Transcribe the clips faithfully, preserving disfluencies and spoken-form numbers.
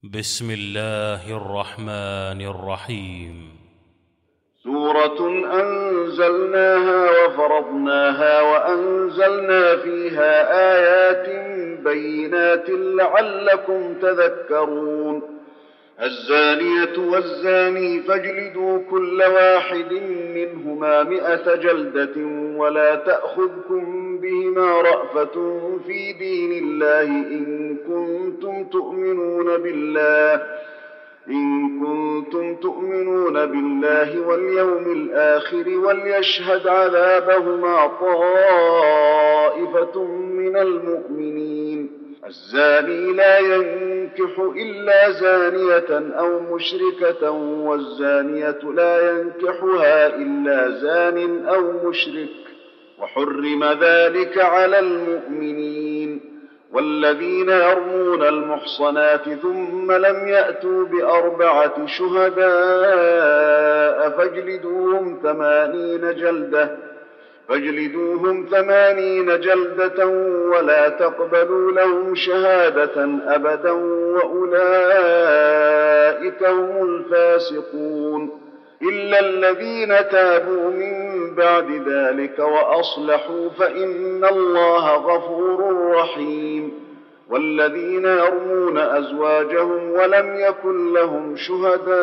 بسم الله الرحمن الرحيم. سورة أنزلناها وفرضناها وأنزلنا فيها آيات بينات لعلكم تذكرون. الزانية والزاني فاجلدوا كل واحد منهما مئة جلدة ولا تأخذكم بهما رأفة في دين الله إن كنتم تؤمنون بالله إن كنتم تؤمنون بالله واليوم الآخر وليشهد عذابهما طائفة من المؤمنين. الزاني لا ينكح إلا زانية أو مشركة والزانية لا ينكحها إلا زان أو مشرك وحرم ذلك على المؤمنين. والذين يرمون المحصنات ثم لم يأتوا بأربعة شهداء فاجلدوهم ثمانين جلدة فاجلدوهم ثمانين جلدة ولا تقبلوا لهم شهادة أبدا وأولئك هم الفاسقون. إلا الذين تابوا من بعد ذلك وأصلحوا فإن الله غفور رحيم. والذين يرمون أزواجهم ولم يكن لهم شهداء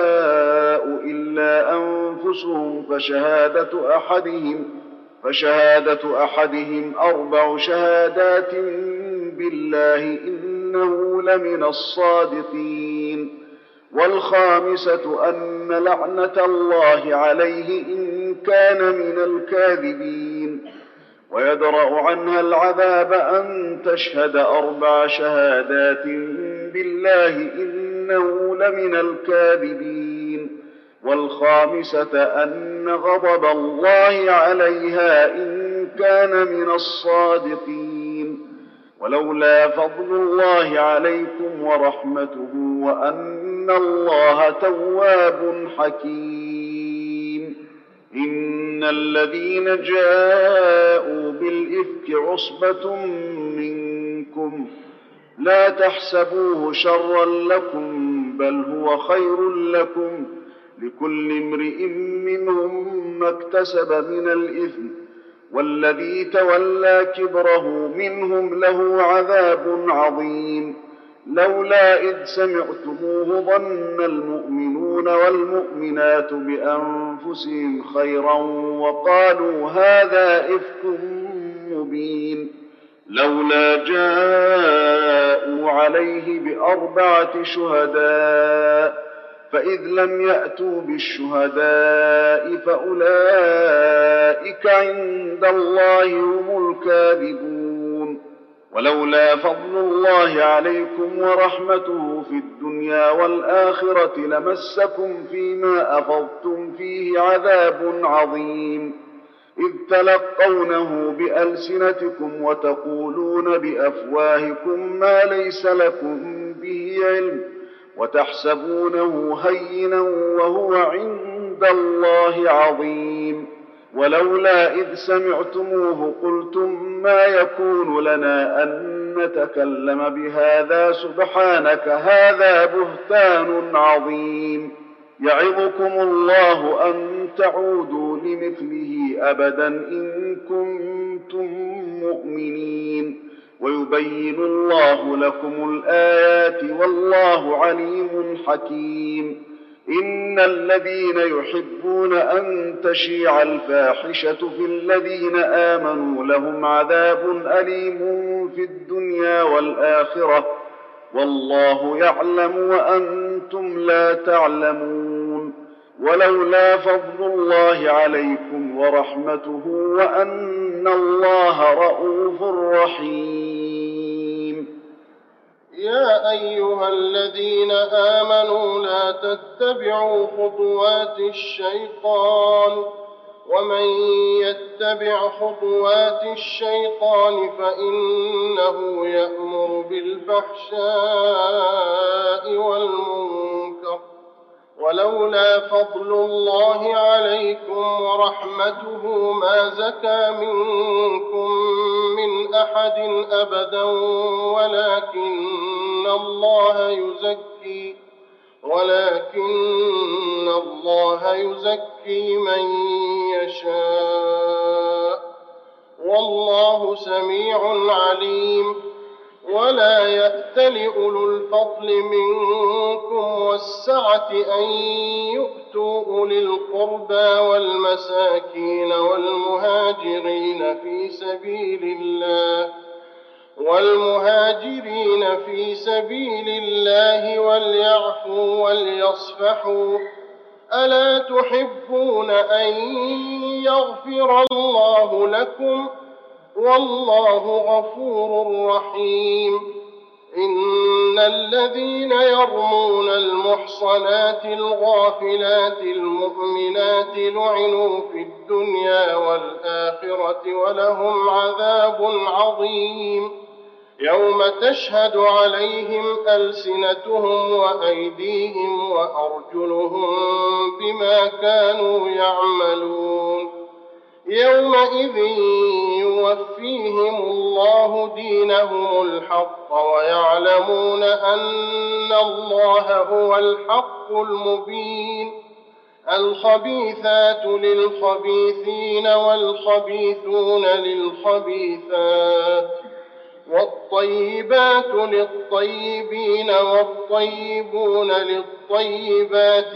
إلا أنفسهم فشهادة أحدهم فشهادة أحدهم أربع شهادات بالله إنه لمن الصادقين. والخامسة أن لعنة الله عليه إن كان من الكاذبين. ويدرأ عنها العذاب أن تشهد أربع شهادات بالله إنه لمن الكاذبين. والخامسة أن غضب الله عليها إن كان من الصادقين. ولولا فضل الله عليكم ورحمته وأن الله تواب حكيم. إن الذين جاءوا بالإفك عصبة منكم لا تحسبوه شرا لكم بل هو خير لكم لكل امرئ منهم ما اكتسب من الإثم والذي تولى كبره منهم له عذاب عظيم. لولا إذ سمعتموه ظن المؤمنون والمؤمنات بأنفسهم خيرا وقالوا هذا إفك مبين. لولا جاءوا عليه بأربعة شهداء فإذ لم يأتوا بالشهداء فأولئك عند الله هم الكاذبون. ولولا فضل الله عليكم ورحمته في الدنيا والآخرة لمسكم فيما أفضتم فيه عذاب عظيم إذ تلقونه بألسنتكم وتقولون بأفواهكم ما ليس لكم به علم وتحسبونه هينا وهو عند الله عظيم. ولولا إذ سمعتموه قلتم ما يكون لنا أن نتكلم بهذا سبحانك هذا بهتان عظيم. يعظكم الله أن تعودوا لمثله أبدا إن كنتم مؤمنين. ويبين الله لكم الآيات والله عليم حكيم. إن الذين يحبون أن تشيع الفاحشة في الذين آمنوا لهم عذاب أليم في الدنيا والآخرة والله يعلم وأنتم لا تعلمون. ولولا فضل الله عليكم ورحمته وأن الله رءوف رحيم. يا أيها الذين آمنوا لا تتبعوا خطوات الشيطان ومن يتبع خطوات الشيطان فإنه يأمر بالفحشاء والمنكر. ولولا فضل الله عليكم ورحمته ما زكى منكم من أحد أبدا ولكن الله يزكي ولكن الله يزكي من يشاء والله سميع عليم. ولا يأتل أولو الفضل منكم والسعة أن يؤتوا أولي القربى والمساكين والمهاجرين في سبيل الله والمهاجرين في سبيل الله وليعفوا وليصفحوا ألا تحبون أن يغفر الله لكم والله غفور رحيم. إن الذين يرمون المحصنات الغافلات المؤمنات لعنوا في الدنيا والآخرة ولهم عذاب عظيم يوم تشهد عليهم ألسنتهم وأيديهم وأرجلهم بما كانوا يعملون يومئذ يوفيهم الله دينهم الحق ويعلمون أن الله هو الحق المبين. الخبيثات للخبيثين والخبيثون للخبيثات والطيبات للطيبين والطيبون للطيبات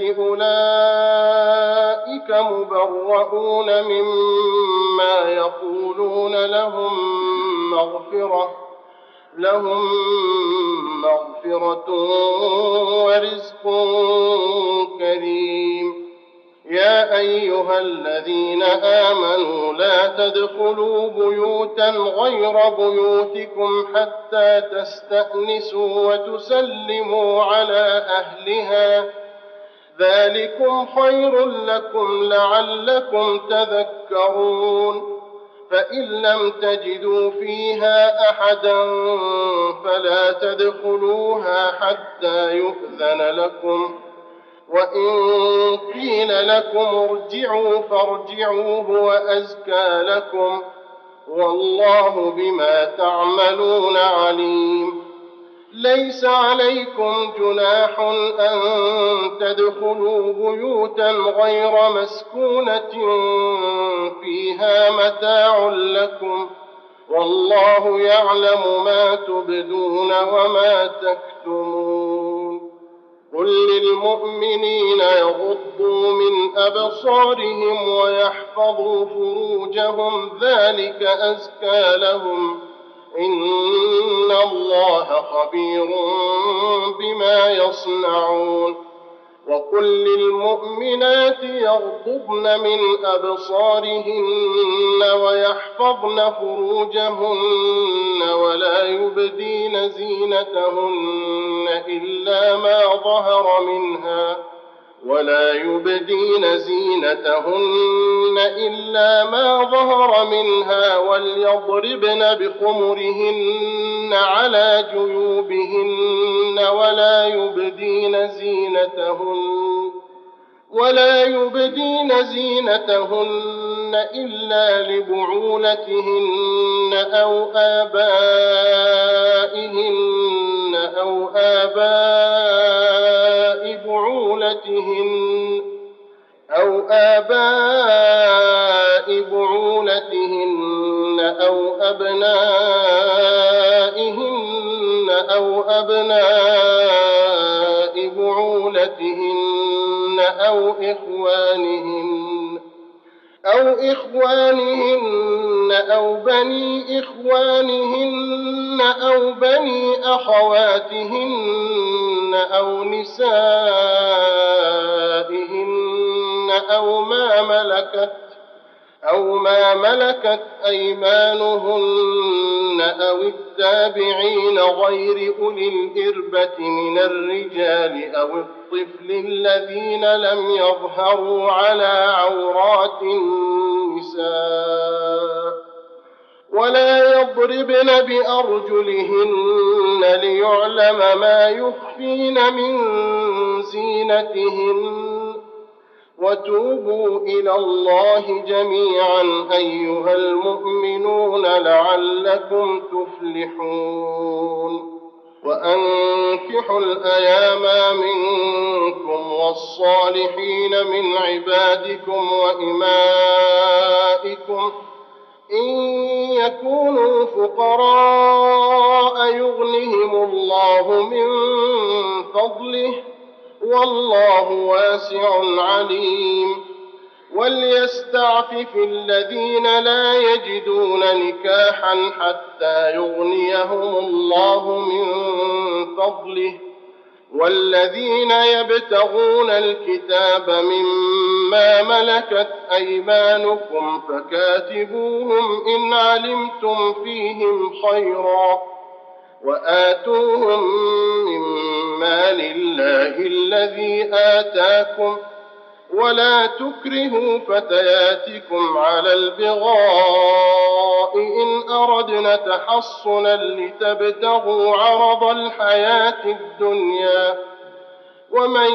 أولئك مبرؤون مما يقولون لهم مغفرة لهم مغفرة ورزق كريم. يا أيها الذين آمنوا لا تدخلوا بيوتا غير بيوتكم حتى تستأنسوا وتسلموا على أهلها ذلكم خير لكم لعلكم تذكرون. فإن لم تجدوا فيها أحدا فلا تدخلوها حتى يؤذن لكم وإن قيل لكم ارجعوا فارجعوا هو أزكى لكم والله بما تعملون عليم. ليس عليكم جناح أن تدخلوا بيوتا غير مسكونة فيها متاع لكم والله يعلم ما تبدون وما تكتمون. قل للمؤمنين يغضوا من أبصارهم ويحفظوا فروجهم ذلك أزكى لهم إن الله خبير بما يصنعون. وقل للمؤمنات يغضضن من أبصارهن ويحفظن فروجهن ولا يبدين زينتهن إلا ما ظهر منها ولا يبدين زينتهن إلا ما ظهر منها وليضربن بخمرهن على جيوبهن ولا يبدين زينتهن ولا يبدين زينتهن إلا لبعولتهن أو آبائهن أو آباء بعولتهن أو آباء بعولتهن أو أبنائهن أو أبناء بعولتهن أو إخوانهن أو إخوانهن أو بني إخوانهن أو بني أخواتهن أو نسائهن أو ما ملكت أو ما ملكت أيمانهن أو التابعين غير أولي الإربة من الرجال أو الطفل الذين لم يظهروا على عورات النساء ولا يضربن بأرجلهن ليعلم ما يخفين من زينتهن وتوبوا إلى الله جميعا أيها المؤمنون لعلكم تفلحون وأنكحوا الأيام منكم والصالحين من عبادكم وإمائكم إن يكونوا فقراء يغنهم الله من فضله والله واسع عليم وليستعفف الذين لا يجدون نكاحا حتى يغنيهم الله من فضله والذين يبتغون الكتاب مما ملكت أيمانكم فكاتبوهم إن علمتم فيهم خيرا وآتوهم من مال الله الذي آتاكم ولا تكرهوا فتياتكم على البغاء إن أردنا تحصنا لتبتغوا عرض الحياة الدنيا ومن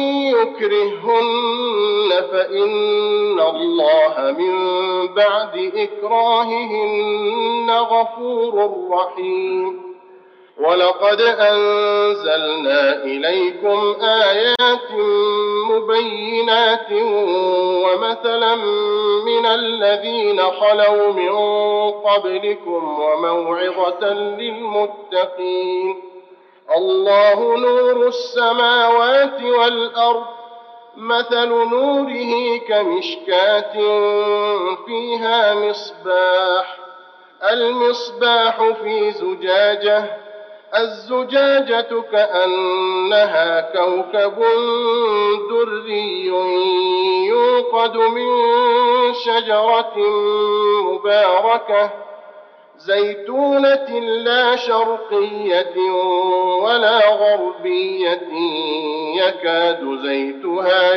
يكرهن فإن الله من بعد إكراههن غفور رحيم ولقد أنزلنا إليكم آيات مبينات ومثلا من الذين خلوا من قبلكم وموعظة للمتقين الله نور السماوات والأرض مثل نوره كمشكاة فيها مصباح المصباح في زجاجة الزجاجة كأنها كوكب دري يوقد من شجرة مباركة زيتونة لا شرقية ولا غربية يكاد زيتها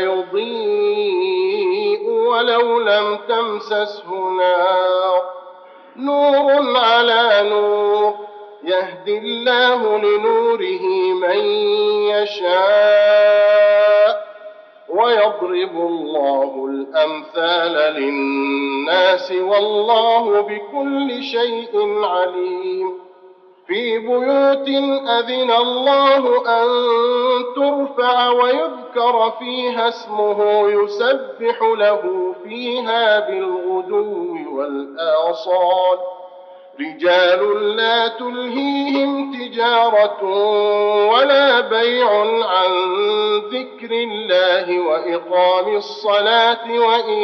يضيء ولو لم تمسسه نار نور على نور يهدي الله لنوره من يشاء ويضرب الله الأمثال للناس والله بكل شيء عليم في بيوت أذن الله أن ترفع ويذكر فيها اسمه يسبح له فيها بالغدو والآصال رجال لا تلهيهم تجارة ولا بيع عن ذكر الله وإقام الصلاة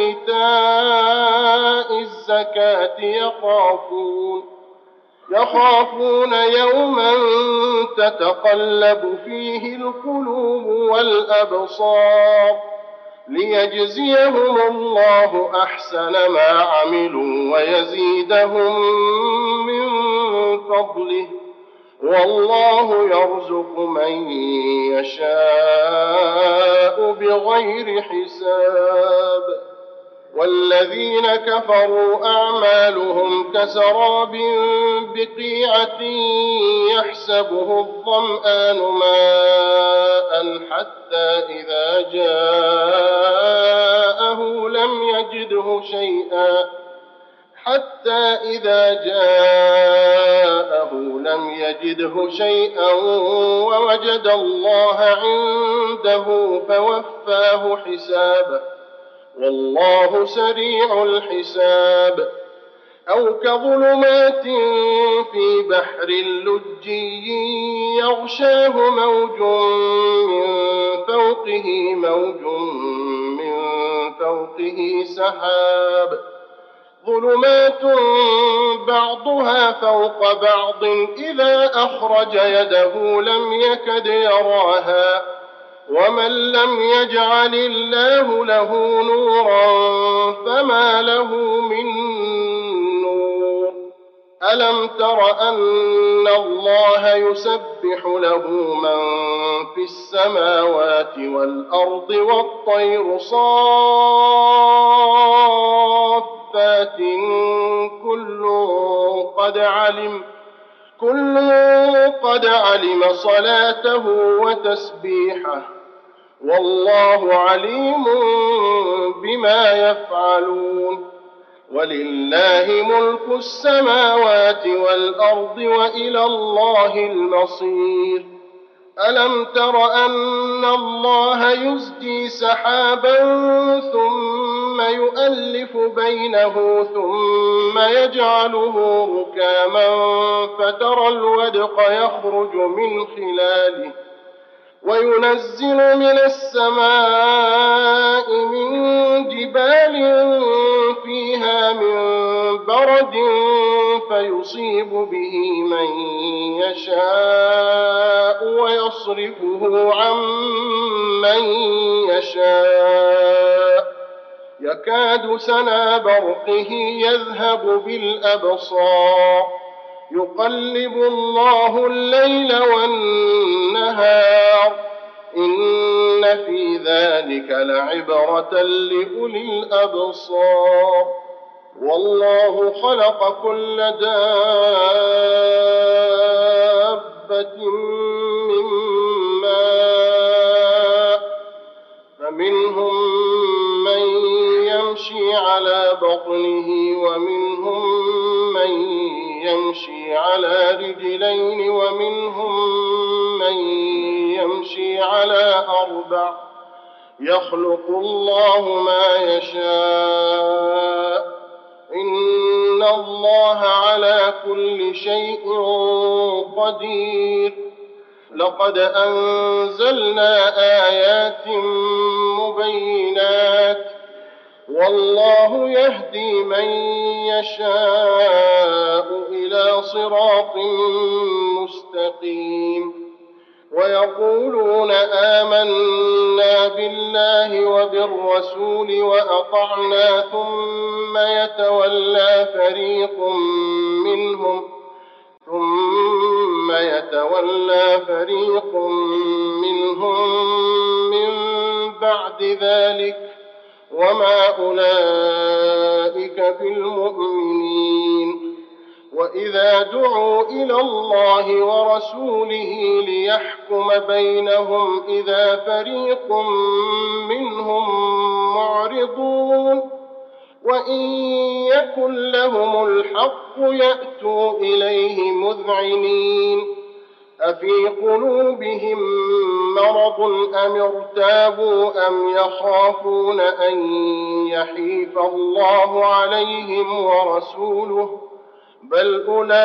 وإيتاء الزكاة يخافون يخافون يوما تتقلب فيه القلوب والأبصار ليجزيهم الله أحسن ما عملوا ويزيدهم من فضله والله يرزق من يشاء بغير حساب والذين كفروا أعمالهم كسراب بقيعة يحسبه الظمآن ماء حتى إذا جاءه لم يجده شيئا حتى إذا جاءه لم يجده شيئا ووجد الله عنده فوفاه حسابه والله سريع الحساب أو كظلمات في بحر لجي يغشاه موج من فوقه موج من فوقه سحاب ظلمات بعضها فوق بعض إذا أخرج يده لم يكد يراها ومن لم يجعل الله له نورا فما له من نور ألم تر أن الله يسبح له من في السماوات والأرض والطير صافات كل قد علم كل قد علم صلاته وتسبيحه والله عليم بما يفعلون. ولله ملك السماوات والأرض وإلى الله المصير. ألم تر أن الله يزجي سحابا ثم يؤلف بينه ثم يجعله ركاما فترى الودق يخرج من خلاله وينزل من السماء من جبال فيها من برد فيصيب به من يشاء ويصرفه عن من يشاء يكاد سنا برقه يذهب بالأبصار يقلب الله الليل والنهار إن في ذلك لعبرة لأولي الأبصار. والله خلق كل دابة من ماء فمنهم من يمشي على بطنه ومنهم من يمشي على رجلين ومنهم من يمشي على أربع يخلق الله ما يشاء إن الله على كل شيء قدير. لقد أنزلنا آيات مبينات والله يهدي من يشاء إلى صراط مستقيم. ويقولون آمنا بالله وبالرسول وأطعنا ثم يتولى فريق منهم ثم يتولى فريق منهم من بعد ذلك وما أولئك بالمؤمنين. وإذا دعوا إلى الله ورسوله ليحكم بينهم إذا فريق منهم معرضون وإن يكن لهم الحق يأتوا إليه مذعنين. أفي قلوبهم مرض أم ارتابوا أم يخافون أن يحيف الله عليهم ورسوله بل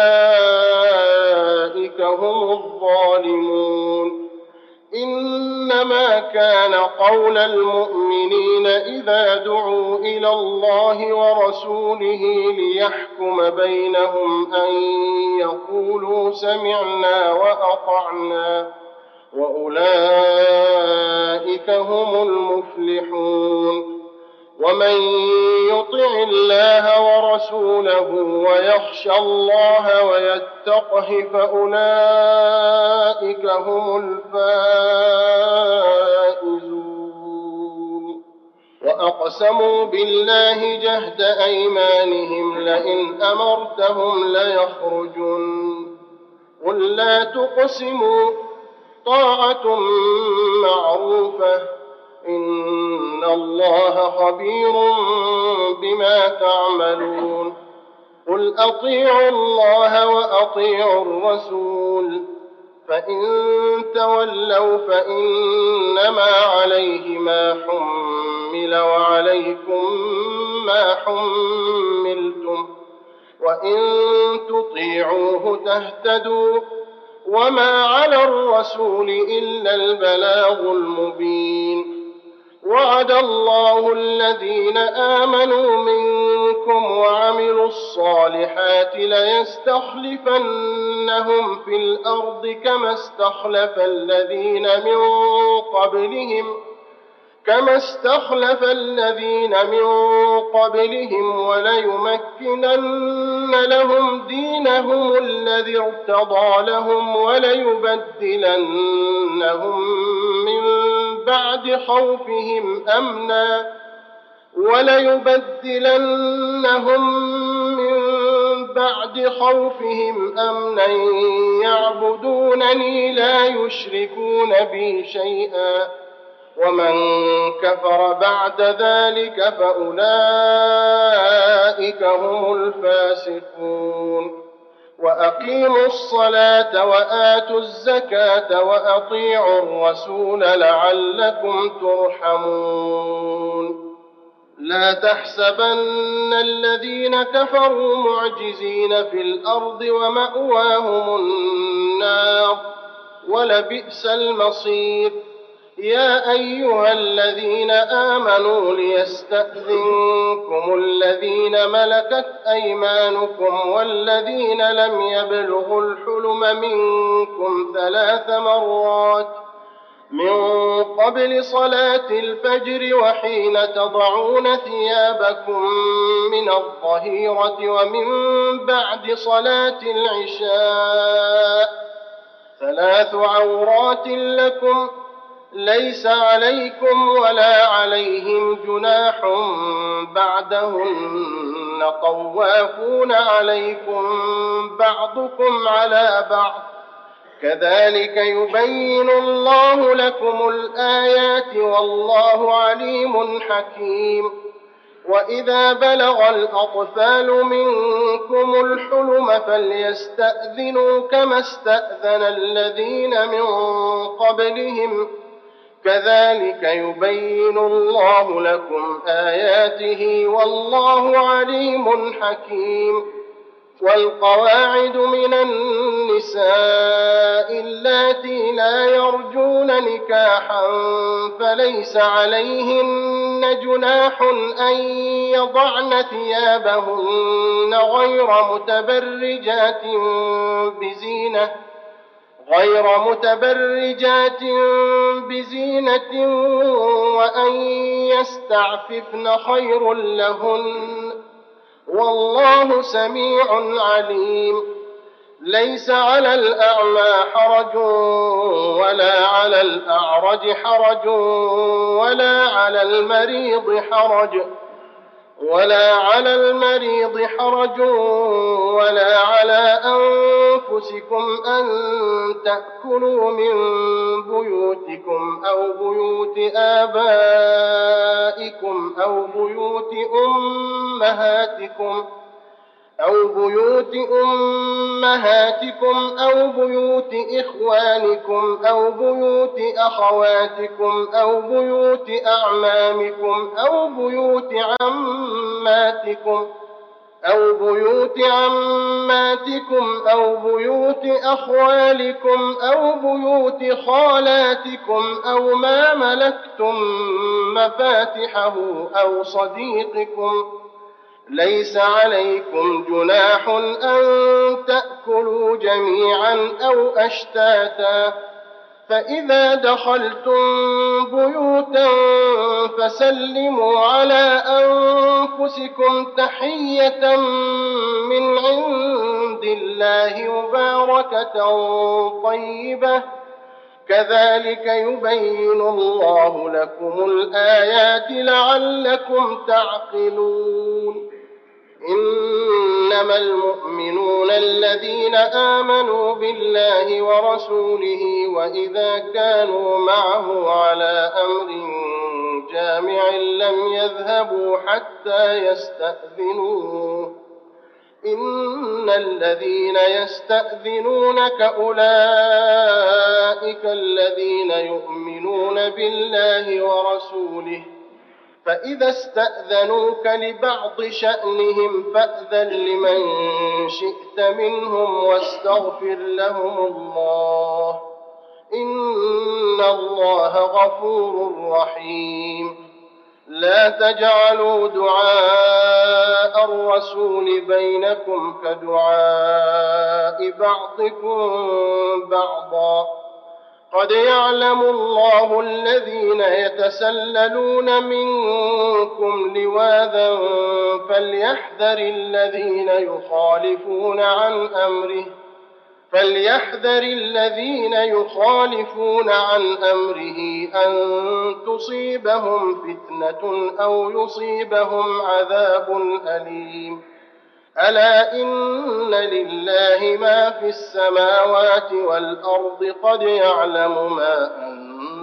أولئك هم الظالمون. إنما كان قول المؤمنين إذا دعوا إلى الله ورسوله ليحكم بينهم أن يقولوا سمعنا وأطعنا وأولئك هم المفلحون. ومن يطع الله ورسوله ويخشى الله ويتقه فأولئك هم الفائزون. وأقسموا بالله جهد أيمانهم لئن أمرتهم ليخرجن قل لا تقسموا طاعة معروفة إن الله خبير بما تعملون. قل أطيعوا الله وأطيعوا الرسول فإن تولوا فإنما عليه ما حمل وعليكم ما حملتم وإن تطيعوه تهتدوا وما على الرسول إلا البلاغ المبين. وعد الله الذين آمنوا منكم وعملوا الصالحات ليستخلفنهم في الأرض كما استخلف الذين من قبلهم كما استخلف الذين من قبلهم وليمكنن لهم دينهم الذي ارتضى لهم وليبدلنهم من بعد خوفهم أمنا وليبدلنهم من بعد خوفهم أمنا يعبدونني لا يشركون بي شيئا ومن كفر بعد ذلك فأولئك هم الفاسقون وأقيموا الصلاة وآتوا الزكاة وأطيعوا الرسول لعلكم ترحمون لا تحسبن الذين كفروا معجزين في الأرض ومأواهم النار ولبئس المصير يا أيها الذين آمنوا ليستأذنكم الذين ملكت أيمانكم والذين لم يبلغوا الحلم منكم ثلاث مرات من قبل صلاة الفجر وحين تضعون ثيابكم من الظهيرة ومن بعد صلاة العشاء ثلاث عورات لكم ليس عليكم ولا عليهم جناح بعدهن طوافون عليكم بعضكم على بعض كذلك يبين الله لكم الآيات والله عليم حكيم وإذا بلغ الأطفال منكم الحلم فليستأذنوا كما استأذن الذين من قبلهم كذلك يبين الله لكم آياته والله عليم حكيم والقواعد من النساء اللاتي لا يرجون نكاحا فليس عليهن جناح أن يضعن ثيابهن غير متبرجات بزينة غير متبرجات بزينة وأن يستعففن خير لهن والله سميع عليم ليس على الأعمى حرج ولا على الأعرج حرج ولا على المريض حرج ولا على المريض حرج ولا على أنفسكم أن تأكلوا من بيوتكم أو بيوت آبائكم أو بيوت أمهاتكم أو بيوت أمهاتكم أو بيوت إخوانكم أو بيوت أخواتكم أو بيوت أعمامكم أو بيوت عماتكم أو بيوت عماتكم أو بيوت أخوالكم أو بيوت خالاتكم أو ما ملكتم مفاتحه أو صديقكم ليس عليكم جناح أن تأكلوا جميعا أو أشتاتا فإذا دخلتم بيوتا فسلموا على أنفسكم تحية من عند الله مباركة طيبة كذلك يبين الله لكم الآيات لعلكم تعقلون إنما المؤمنون الذين آمنوا بالله ورسوله وإذا كانوا معه على أمر جامع لم يذهبوا حتى يستأذنوه إن الذين يستأذنونك أولئك الذين يؤمنون بالله ورسوله فإذا استأذنوك لبعض شأنهم فأذن لمن شئت منهم واستغفر لهم الله إن الله غفور رحيم لا تجعلوا دعاء الرسول بينكم كدعاء بعضكم بعضا قد يعلم الله الذين يتسللون منكم لواذا فليحذر الذين يخالفون عن أمره فليحذر الذين يخالفون عن أمره أن تصيبهم فتنة أو يصيبهم عذاب أليم ألا إن لله ما في السماوات والأرض قد يعلم ما أنتم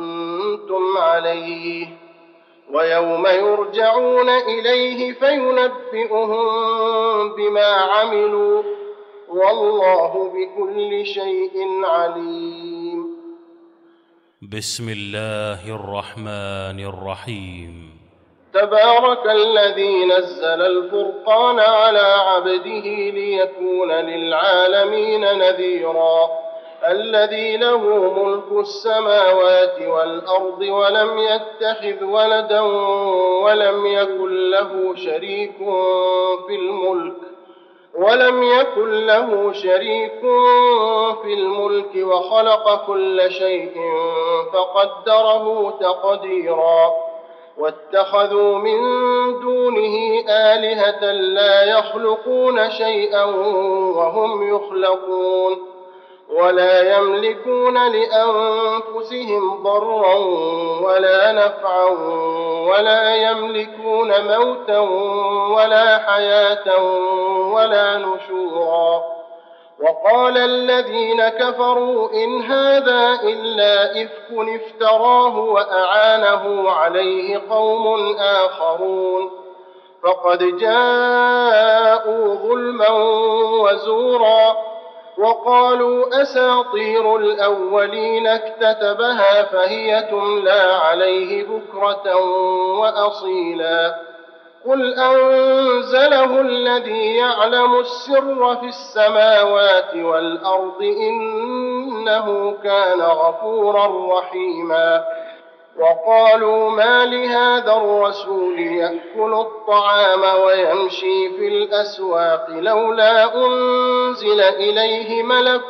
كنتم عليه ويوم يرجعون إليه فينبئهم بما عملوا والله بكل شيء عليم. بسم الله الرحمن الرحيم. تبارك الذي نزل الفرقان على عبده ليكون للعالمين نذيرا الذي له ملك السماوات والأرض ولم يتخذ ولدا ولم يكن له شريك في الملك ولم يكن له شريك في الملك وخلق كل شيء فقدره تقديرا واتخذوا من دونه آلهة لا يخلقون شيئا وهم يخلقون ولا يملكون لأنفسهم ضرا ولا نفعا ولا يملكون موتا ولا حياة ولا نشورا. وقال الذين كفروا إن هذا إلا إفك افتراه وأعانه عليه قوم آخرون فقد جاءوا ظلما وزورا وقالوا أساطير الأولين اكتتبها فهي تملى عليه بكرة وأصيلا قل أنزله الذي يعلم السر في السماوات والأرض إنه كان غفورا رحيما. وقالوا ما لهذا الرسول يأكل الطعام ويمشي في الأسواق لولا أنزل إليه ملك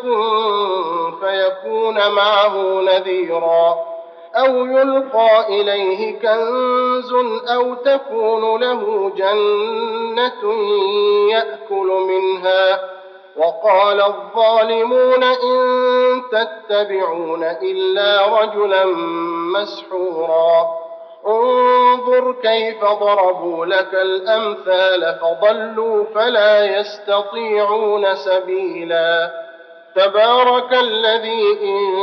فيكون معه نذيرا أو يلقى إليه كنز أو تكون له جنة يأكل منها. وقال الظالمون إن تتبعون إلا رجلا مسحورا انظر كيف ضربوا لك الأمثال فضلوا فلا يستطيعون سبيلا. تبارك الذي إن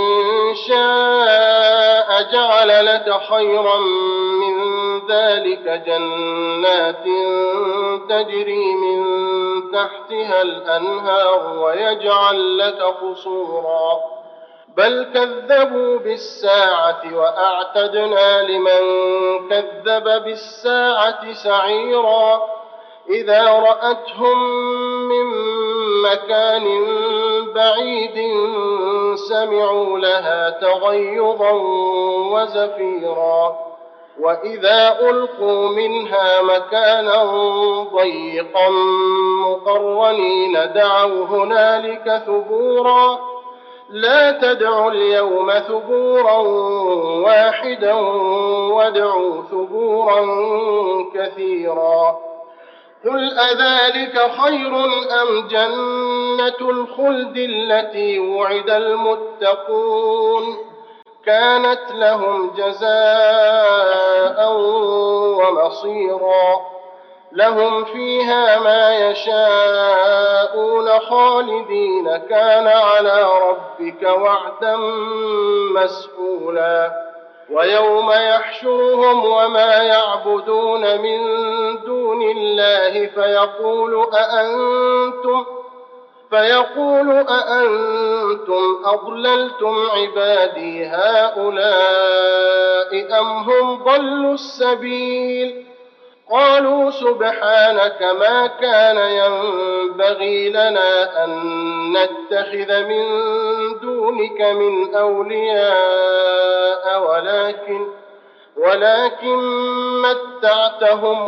شاء جعل لك خيرا من ذلك جنات تجري من تحتها الأنهار ويجعل لك قصورا بل كذبوا بالساعة وأعتدنا لمن كذب بالساعة سعيرا إذا رأتهم من مكان بعيد سمعوا لها تغيظا وزفيرا وإذا ألقوا منها مكانا ضيقا مقرنين دعوا هنالك ثبورا لا تدعوا اليوم ثبورا واحدا وادعوا ثبورا كثيرا. قل أذلك خير أم جنة الخلد التي وعد المتقون كانت لهم جزاء ومصيرا لهم فيها ما يشاءون خالدين كان على ربك وعدا مسئولا. ويوم يحشرهم وما يعبدون من دون الله فيقول أأنتم فيقول أأنتم أضللتم عبادي هؤلاء أم هم ضلوا السبيل قالوا سبحانك ما كان ينبغي لنا أن نتخذ من دونك من أولياء ولكن ولكن متعتهم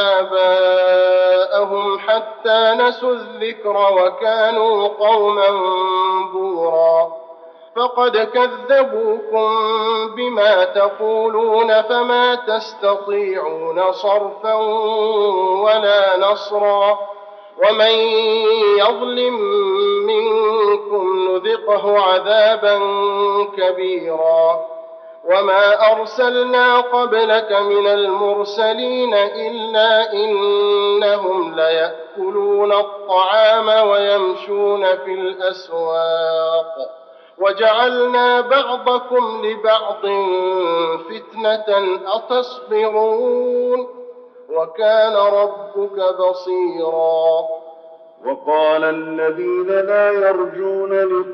وآباءهم حتى نسوا الذكر وكانوا قوما بورا فقد كذبوكم بما تقولون فما تستطيعون صرفا ولا نصرا ومن يظلم منكم نذقه عذابا كبيرا. وما أرسلنا قبلك من المرسلين إلا إنهم ليأكلون الطعام ويمشون في الأسواق وجعلنا بعضكم لبعض فتنة أتصبرون وكان ربك بصيرا. وقال الذين لا يرجون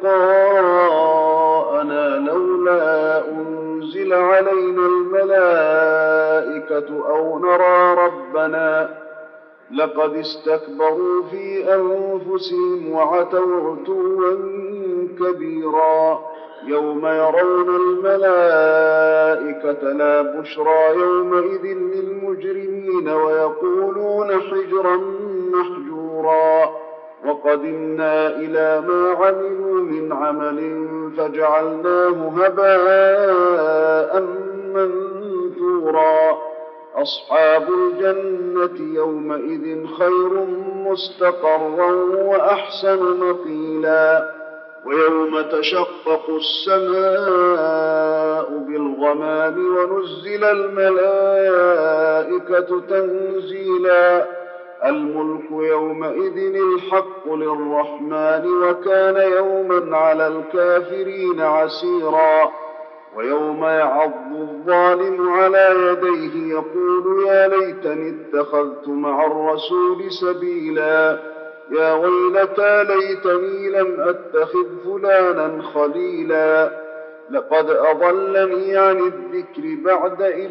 لقاءنا لولا أنزل علينا الملائكة أو نرى ربنا لقد استكبروا في أنفسهم وعتوا عتوا كبيرا. يوم يرون الملائكة لا بشرى يومئذ للمجرمين ويقولون حجرا محجورا. وقدمنا إلى ما عملوا من عمل فجعلناه هباء منثورا. أصحاب الجنة يومئذ خير مستقرا وأحسن مقيلا. ويوم تشقق السماء بالغمام ونزل الملائكة تنزيلا. الملك يومئذ الحق للرحمن وكان يوما على الكافرين عسيرا. ويوم يعض الظالم على يديه يقول يا ليتني اتخذت مع الرسول سبيلا. يا ويلتى ليتني لم أتخذ فلانا خليلا. لقد أضلني عن الذكر بعد إذ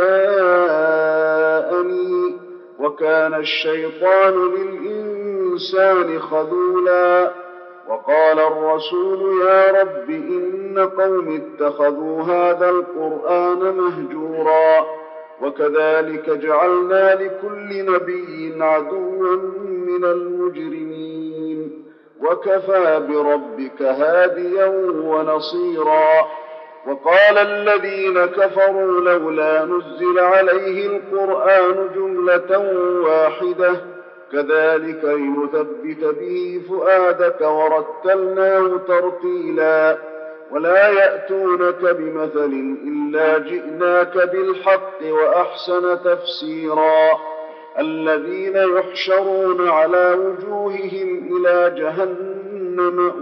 جاءني وكان الشيطان للإنسان خذولا. وقال الرسول يا رب إن قوم اتخذوا هذا القرآن مهجورا. وكذلك جعلنا لكل نبي عدوا من المجرمين وكفى بربك هاديا ونصيرا. وقال الذين كفروا لولا نزل عليه القرآن جملة واحدة كذلك لنثبت به فؤادك ورتلناه ترتيلا. ولا يأتونك بمثل إلا جئناك بالحق وأحسن تفسيرا. الذين يحشرون على وجوههم إلى جهنم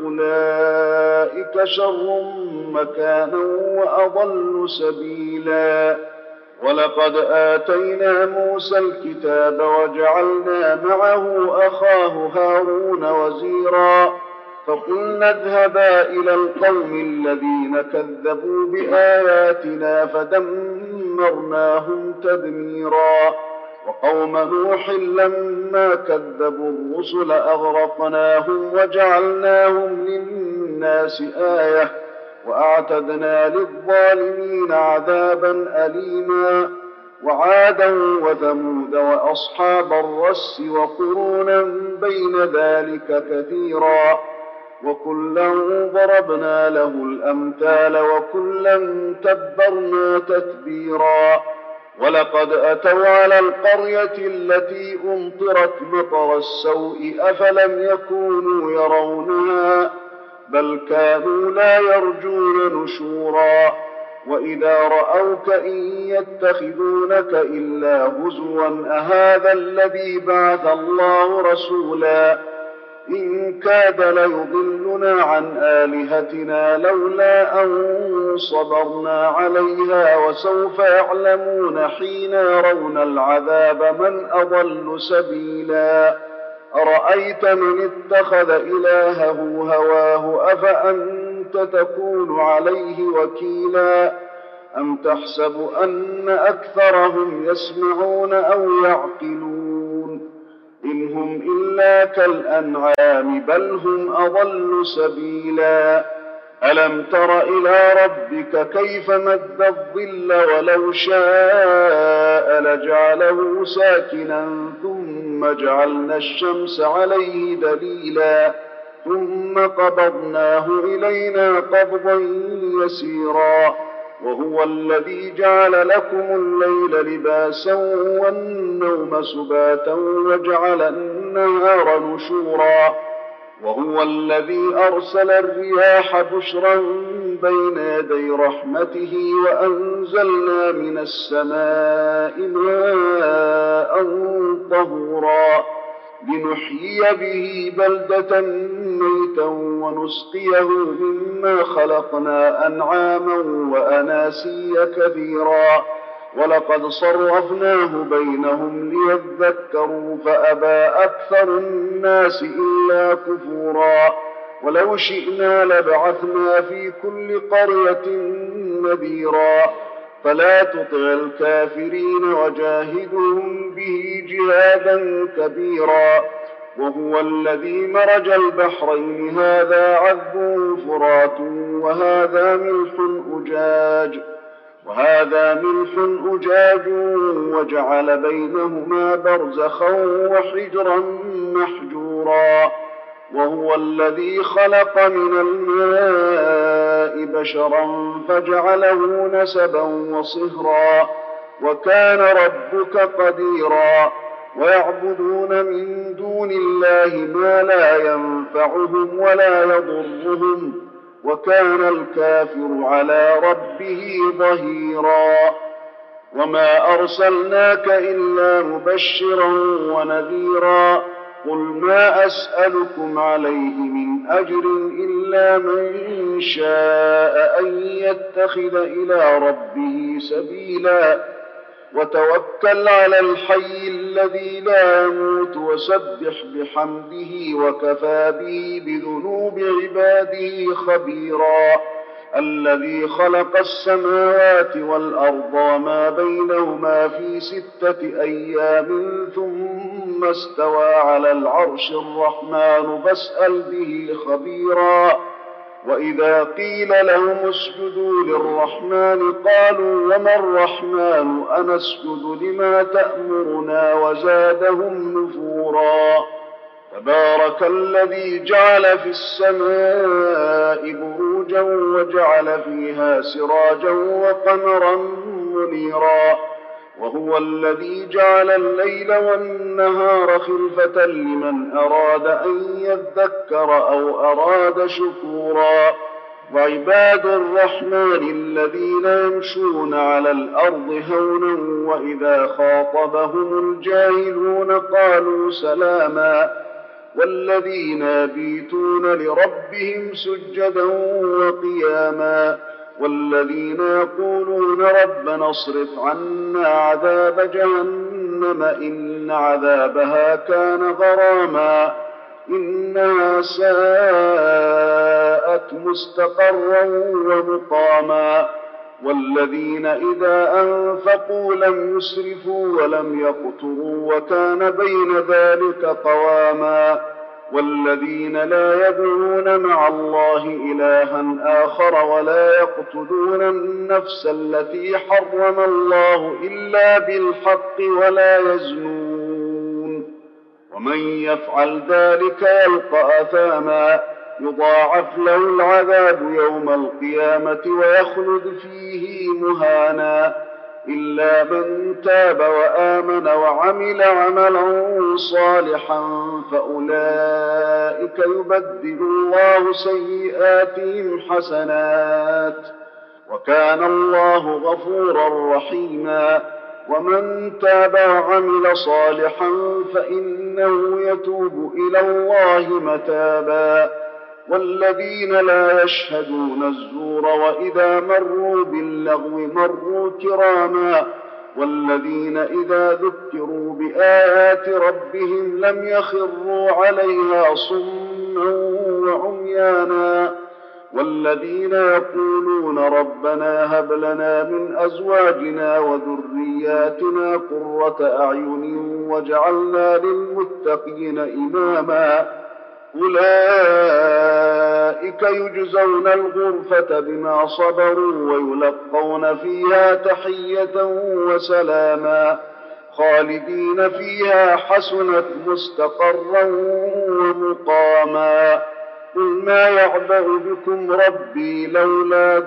أولئك شر مكانا وأضل سبيلا. ولقد آتينا موسى الكتاب وجعلنا معه أخاه هارون وزيرا. فقلنا اذهبا إلى القوم الذين كذبوا بآياتنا فدمرناهم تدميرا. وقوم نوح لما كذبوا الرسل أغرقناهم وجعلناهم للناس آية وأعتدنا للظالمين عذابا أليما. وعادا وثمود وأصحاب الرس وقرونا بين ذلك كثيرا. وكلا ضربنا له الأمثال وكلا تبرنا تتبيرا. ولقد أتوا على القرية التي أمطرت مطر السوء أفلم يكونوا يرونها بل كانوا لا يرجون نشورا. وإذا رأوك إن يتخذونك إلا هزوا أهذا الذي بعث الله رسولا. إن كاد ليضلنا عن آلهتنا لولا أن صبرنا عليها وسوف يعلمون حين يرون العذاب من أضل سبيلا. أرأيت من اتخذ إلهه هواه أفأنت تكون عليه وكيلا. أم تحسب أن أكثرهم يسمعون أو يعقلون إن هم إلا كالأنعام بل هم أضل سبيلا. ألم تر إلى ربك كيف مد الظل ولو شاء لجعله ساكنا ثم جعلنا الشمس عليه دليلا ثم قبضناه إلينا قبضا يسيرا. وهو الذي جعل لكم الليل لباسا والنوم سباتا وجعل النهار نشورا. وهو الذي أرسل الرياح بشرا بين يدي رحمته وأنزلنا من السماء ماء طهورا. لنحيي به بلدة ميتا ونسقيه مما خلقنا أنعاما وأناسيا كثيرا ولقد صرفناه بينهم ليذكروا فأبى أكثر الناس إلا كفورا ولو شئنا لبعثنا في كل قرية نذيرا فلا تطع الكافرين وجاهدهم به جهادا كبيرا وهو الذي مرج البحرين هذا عذب فرات وهذا ملح أجاج وهذا ملح أجاج وجعل بينهما برزخا وحجرا محجورا وهو الذي خلق من الماء بشرا فجعله نسبا وصهرا وكان ربك قديرا ويعبدون من دون الله ما لا ينفعهم ولا يضرهم وكان الكافر على ربه ظهيرا وما أرسلناك إلا مبشرا ونذيرا قل ما أسألكم عليه من أجر إلا من شاء أن يتخذ إلى ربه سبيلا وتوكل على الحي الذي لا يموت وسبح بحمده وكفى به بذنوب عباده خبيرا الذي خلق السماوات والأرض وما بينهما في ستة أيام ثم استوى على العرش الرحمن فاسأل به خبيرا وإذا قيل لهم اسجدوا للرحمن قالوا وما الرحمن أنسجد لما تأمرنا وزادهم نفورا تبارك الذي جعل في السماء بروجا وجعل فيها سراجا وقمرا منيرا وهو الذي جعل الليل والنهار خلفة لمن أراد أن يذكر أو أراد شكورا وعباد الرحمن الذين يمشون على الأرض هونا وإذا خاطبهم الجاهلون قالوا سلاما والذين يبيتون لربهم سجدا وقياما والذين يقولون ربنا اصرف عنا عذاب جهنم إن عذابها كان غراما إنها ساءت مستقرا ومقاما والذين إذا أنفقوا لم يسرفوا ولم يقتروا وكان بين ذلك قواما والذين لا يدعون مع الله إلها آخر ولا يقتلون النفس التي حرم الله إلا بالحق ولا يزنون ومن يفعل ذلك يلقى أثاما يضاعف له العذاب يوم القيامة ويخلد فيه مهانا إلا من تاب وآمن وعمل عملا صالحا فأولئك يبدل الله سيئاتهم حسنات وكان الله غفورا رحيما ومن تاب وعمل صالحا فإنه يتوب إلى الله متابا والذين لا يشهدون الزور وإذا مروا باللغو مروا كراما والذين إذا ذكروا بآيات ربهم لم يخروا عليها صما وعميانا والذين يقولون ربنا هب لنا من أزواجنا وذرياتنا قرة أعين واجعلنا للمتقين إماما أولئك يجزون الغرفة بما صبروا ويلقون فيها تحية وسلاما خالدين فيها حسنت مستقرا ومقاما قل ما يعبأ بكم ربي لولا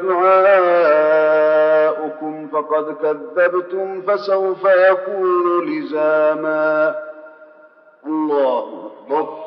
دعاؤكم فقد كذبتم فسوف يكون لزاما الله أكبر.